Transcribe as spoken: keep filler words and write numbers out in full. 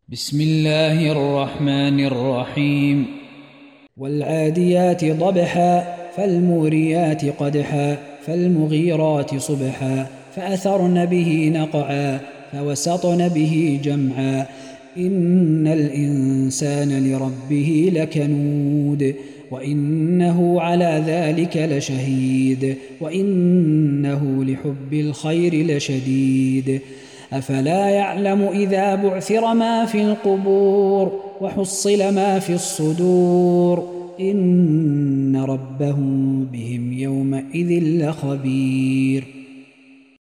بسم الله الرحمن الرحيم. والعاديات ضبحا فالموريات قدحا فالمغيرات صبحا فأثرن به نقعا فوسطن به جمعا إن الإنسان لربه لكنود وإنه على ذلك لشهيد وإنه لحب الخير لشديد أفلا يعلم إذا بعثر ما في القبور وحصل ما في الصدور إن ربهم بهم يومئذ لخبير.